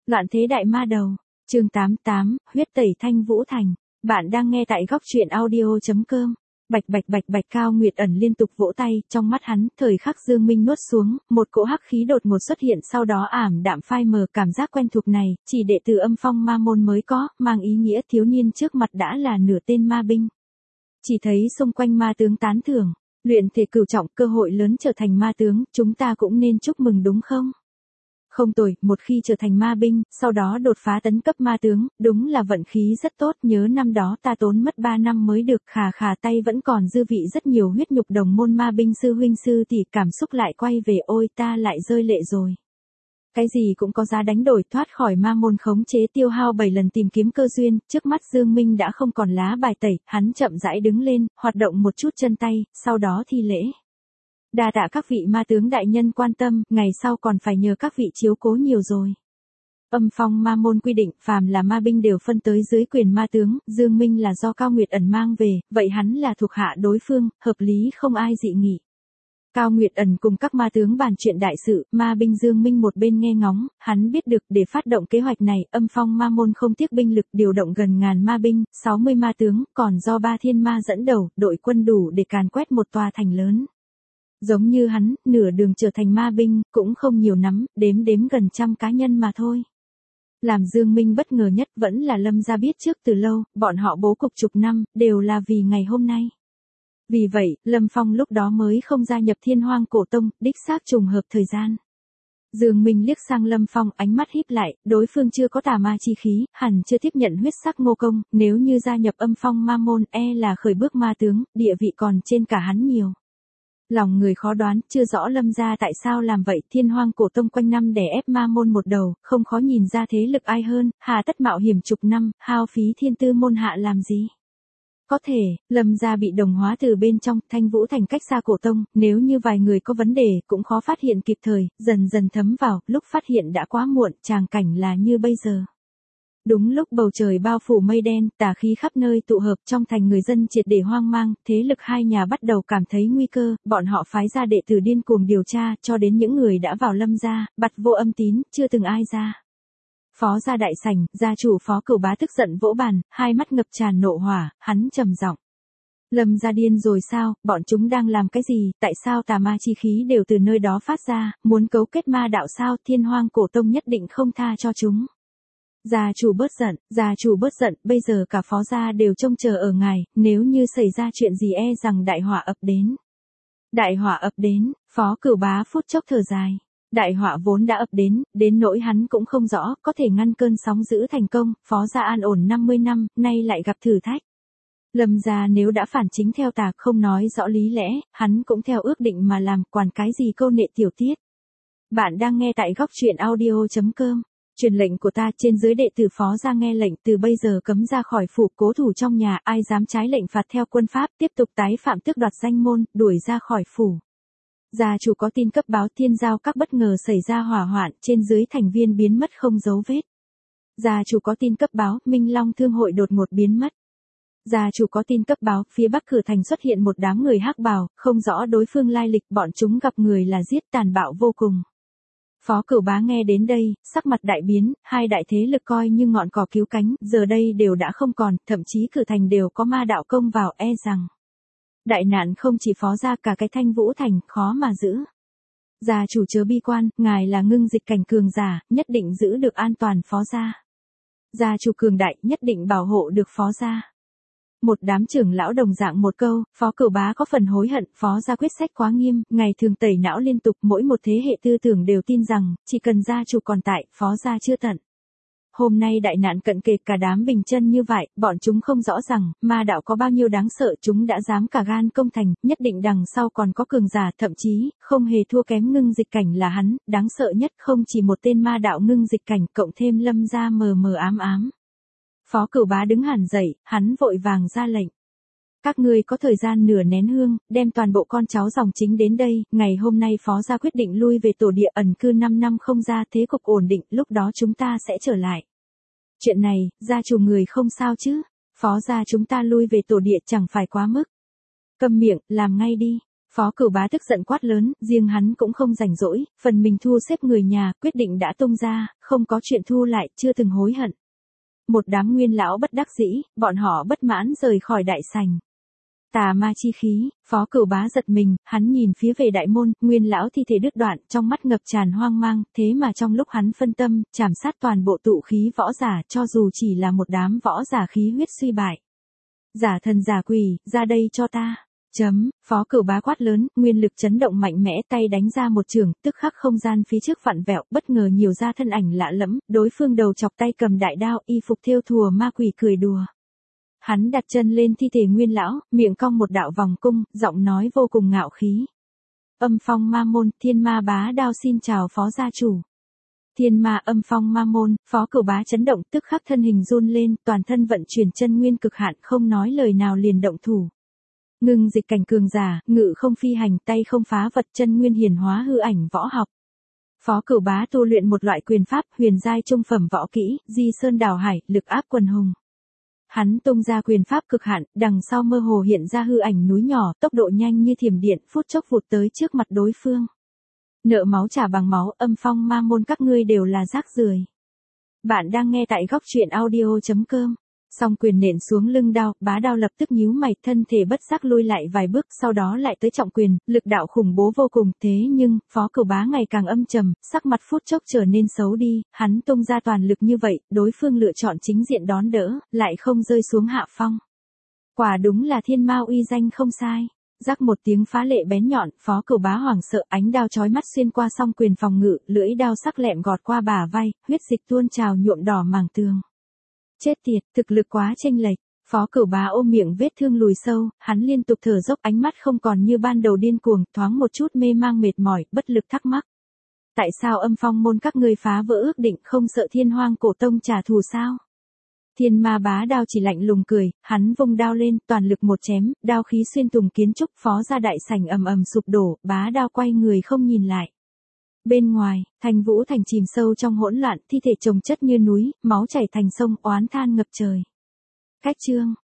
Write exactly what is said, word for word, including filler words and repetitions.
Loạn thế đại ma đầu, chương tám mươi tám, huyết tẩy Thanh Vũ Thành. Bạn đang nghe tại góc truyện audio chấm com. Bạch bạch bạch bạch Cao Nguyệt ẩn liên tục vỗ tay, trong mắt hắn, thời khắc Dương Minh nuốt xuống, một cỗ hắc khí đột ngột xuất hiện sau đó ảm đạm phai mờ, cảm giác quen thuộc này, chỉ đệ tử Âm Phong Ma môn mới có, mang ý nghĩa thiếu niên trước mặt đã là nửa tên ma binh. Chỉ thấy xung quanh ma tướng tán thưởng, luyện thể cửu trọng, cơ hội lớn trở thành ma tướng, chúng ta cũng nên chúc mừng đúng không? Không tồi, một khi trở thành ma binh, sau đó đột phá tấn cấp ma tướng, đúng là vận khí rất tốt, nhớ năm đó ta tốn mất ba năm mới được, khà khà tay vẫn còn dư vị rất nhiều huyết nhục đồng môn ma binh sư huynh sư tỷ, cảm xúc lại quay về, ôi ta lại rơi lệ rồi. Cái gì cũng có giá đánh đổi, thoát khỏi ma môn khống chế, tiêu hao bảy lần tìm kiếm cơ duyên, trước mắt Dương Minh đã không còn lá bài tẩy, hắn chậm rãi đứng lên, hoạt động một chút chân tay, sau đó thi lễ. Đa tạ các vị ma tướng đại nhân quan tâm, ngày sau còn phải nhờ các vị chiếu cố nhiều rồi. Âm Phong Ma môn quy định, phàm là ma binh đều phân tới dưới quyền ma tướng, Dương Minh là do Cao Nguyệt ẩn mang về, vậy hắn là thuộc hạ đối phương, hợp lý không ai dị nghị. Cao Nguyệt ẩn cùng các ma tướng bàn chuyện đại sự, ma binh Dương Minh một bên nghe ngóng, hắn biết được để phát động kế hoạch này, Âm Phong Ma môn không tiếc binh lực điều động gần ngàn ma binh, sáu mươi ma tướng, còn do ba thiên ma dẫn đầu, đội quân đủ để càn quét một tòa thành lớn. Giống như hắn, nửa đường trở thành ma binh, cũng không nhiều lắm, đếm đếm gần trăm cá nhân mà thôi. Làm Dương Minh bất ngờ nhất vẫn là Lâm gia biết trước từ lâu, bọn họ bố cục chục năm, đều là vì ngày hôm nay. Vì vậy, Lâm Phong lúc đó mới không gia nhập Thiên Hoang Cổ Tông, đích xác trùng hợp thời gian. Dương Minh liếc sang Lâm Phong, ánh mắt híp lại, đối phương chưa có tà ma chi khí, hẳn chưa tiếp nhận huyết sắc ngô công, nếu như gia nhập Âm Phong Ma môn e là khởi bước ma tướng, địa vị còn trên cả hắn nhiều. Lòng người khó đoán, chưa rõ Lâm gia tại sao làm vậy, Thiên Hoang Cổ Tông quanh năm đè ép ma môn một đầu, không khó nhìn ra thế lực ai hơn, hà tất mạo hiểm chục năm, hao phí thiên tư môn hạ làm gì. Có thể, Lâm gia bị đồng hóa từ bên trong, Thanh Vũ Thành cách xa Cổ Tông, nếu như vài người có vấn đề, cũng khó phát hiện kịp thời, dần dần thấm vào, lúc phát hiện đã quá muộn, tràng cảnh là như bây giờ. Đúng lúc bầu trời bao phủ mây đen, tà khí khắp nơi tụ hợp, trong thành người dân triệt để hoang mang, thế lực hai nhà bắt đầu cảm thấy nguy cơ, bọn họ phái ra đệ tử điên cuồng điều tra, cho đến những người đã vào Lâm gia, bặt vô âm tín, chưa từng ai ra. Phó gia đại sảnh, gia chủ Phó Cửu Bá tức giận vỗ bàn, hai mắt ngập tràn nộ hỏa, hắn trầm giọng. Lâm gia điên rồi sao, bọn chúng đang làm cái gì, tại sao tà ma chi khí đều từ nơi đó phát ra, muốn cấu kết ma đạo sao, Thiên Hoang Cổ Tông nhất định không tha cho chúng. Gia chủ bớt giận, gia chủ bớt giận, bây giờ cả phó gia đều trông chờ ở ngài, nếu như xảy ra chuyện gì e rằng đại họa ập đến. Đại họa ập đến, Phó Cửu Bá phút chốc thở dài. Đại họa vốn đã ập đến, đến nỗi hắn cũng không rõ, có thể ngăn cơn sóng dữ thành công, phó gia an ổn năm mươi năm, nay lại gặp thử thách. Lâm gia nếu đã phản chính theo tà, không nói rõ lý lẽ, hắn cũng theo ước định mà làm, quản cái gì câu nệ tiểu tiết. Bạn đang nghe tại góc truyện audio chấm com. Truyền lệnh của ta, trên dưới đệ tử phó gia nghe lệnh, từ bây giờ cấm ra khỏi phủ, cố thủ trong nhà, ai dám trái lệnh phạt theo quân pháp, tiếp tục tái phạm tước đoạt danh môn, đuổi ra khỏi phủ. Gia chủ có tin cấp báo Thiên Giao các bất ngờ xảy ra hỏa hoạn, trên dưới thành viên biến mất không dấu vết. Gia chủ có tin cấp báo Minh Long Thương hội đột ngột biến mất. Gia chủ có tin cấp báo phía bắc cửa thành xuất hiện một đám người hắc bào, không rõ đối phương lai lịch, bọn chúng gặp người là giết, tàn bạo vô cùng. Phó Cửu Bá nghe đến đây, sắc mặt đại biến, hai đại thế lực coi như ngọn cỏ cứu cánh, giờ đây đều đã không còn, thậm chí cửa thành đều có ma đạo công vào, e rằng đại nạn không chỉ phó gia, cả cái Thanh Vũ Thành, khó mà giữ. Gia chủ chớ bi quan, ngài là ngưng dịch cảnh cường giả, nhất định giữ được an toàn phó gia. Gia chủ cường đại, nhất định bảo hộ được phó gia. Một đám trưởng lão đồng dạng một câu, Phó Cửu Bá có phần hối hận, phó gia quyết sách quá nghiêm, ngày thường tẩy não liên tục, mỗi một thế hệ tư tưởng đều tin rằng, chỉ cần gia chủ còn tại, phó gia chưa tận. Hôm nay đại nạn cận kề, cả đám bình chân như vậy, bọn chúng không rõ rằng, ma đạo có bao nhiêu đáng sợ, chúng đã dám cả gan công thành, nhất định đằng sau còn có cường giả, thậm chí, không hề thua kém ngưng dịch cảnh là hắn, đáng sợ nhất không chỉ một tên ma đạo ngưng dịch cảnh, cộng thêm Lâm gia mờ mờ ám ám. Phó Cửu Bá đứng hẳn dậy, hắn vội vàng ra lệnh. Các ngươi có thời gian nửa nén hương, đem toàn bộ con cháu dòng chính đến đây, ngày hôm nay phó gia quyết định lui về tổ địa ẩn cư năm năm không ra, thế cục ổn định, lúc đó chúng ta sẽ trở lại. Chuyện này, gia chủ người không sao chứ, phó gia chúng ta lui về tổ địa chẳng phải quá mức. Câm miệng, làm ngay đi. Phó Cửu Bá tức giận quát lớn, riêng hắn cũng không rảnh rỗi, phần mình thu xếp người nhà, quyết định đã tung ra, không có chuyện thu lại, chưa từng hối hận. Một đám nguyên lão bất đắc dĩ, bọn họ bất mãn rời khỏi đại sảnh. Tà ma chi khí, Phó Cửu Bá giật mình, hắn nhìn phía về đại môn, nguyên lão thi thể đứt đoạn, trong mắt ngập tràn hoang mang, thế mà trong lúc hắn phân tâm, chảm sát toàn bộ tụ khí võ giả, cho dù chỉ là một đám võ giả khí huyết suy bại. Giả thần giả quỷ, ra đây cho ta. Chấm, Phó Cửu Bá quát lớn, nguyên lực chấn động mạnh mẽ, tay đánh ra một trường, tức khắc không gian phía trước vặn vẹo, bất ngờ nhiều ra thân ảnh lạ lẫm, đối phương đầu chọc tay cầm đại đao, y phục thêu thùa ma quỷ cười đùa. Hắn đặt chân lên thi thể nguyên lão, miệng cong một đạo vòng cung, giọng nói vô cùng ngạo khí. Âm phong ma môn, thiên ma bá đao xin chào phó gia chủ. Thiên ma âm phong ma môn, Phó Cửu Bá chấn động, tức khắc thân hình run lên, toàn thân vận chuyển chân nguyên cực hạn, không nói lời nào liền động thủ. Ngưng dịch cảnh cường giả, ngự không phi hành, tay không phá vật, chân nguyên hiển hóa hư ảnh võ học. Phó Cửu Bá tu luyện một loại quyền pháp, huyền giai trung phẩm võ kỹ, di sơn đảo hải, lực áp quần hùng. Hắn tung ra quyền pháp cực hạn, đằng sau mơ hồ hiện ra hư ảnh núi nhỏ, tốc độ nhanh như thiểm điện, phút chốc vụt tới trước mặt đối phương. Nợ máu trả bằng máu, âm phong ma môn các ngươi đều là rác rưởi. Bạn đang nghe tại góc truyện audio chấm com. Song quyền nện xuống lưng đao, bá đao lập tức nhíu mày, thân thể bất giác lui lại vài bước, sau đó lại tới trọng quyền, lực đạo khủng bố vô cùng, thế nhưng, Phó Cửu Bá ngày càng âm trầm, sắc mặt phút chốc trở nên xấu đi, hắn tung ra toàn lực như vậy, đối phương lựa chọn chính diện đón đỡ, lại không rơi xuống hạ phong. Quả đúng là thiên ma uy danh không sai. Rắc một tiếng phá lệ bén nhọn, Phó Cửu Bá hoảng sợ, ánh đao chói mắt xuyên qua song quyền phòng ngự, lưỡi đao sắc lẹm gọt qua bả vai, huyết dịch tuôn trào nhuộm đỏ màng tường. Chết tiệt, thực lực quá chênh lệch. Phó Cửu Bá ôm miệng vết thương lùi sâu, hắn liên tục thở dốc, ánh mắt không còn như ban đầu điên cuồng, thoáng một chút mê mang mệt mỏi, bất lực thắc mắc. Tại sao âm phong môn các ngươi phá vỡ ước định, không sợ thiên hoang cổ tông trả thù sao? Thiên ma bá đao chỉ lạnh lùng cười, hắn vung đao lên, toàn lực một chém, đao khí xuyên tùng kiến trúc, phó ra đại sảnh ầm ầm sụp đổ, bá đao quay người không nhìn lại. Bên ngoài, Thanh Vũ Thành chìm sâu trong hỗn loạn, thi thể chồng chất như núi, máu chảy thành sông, oán than ngập trời. Cách chương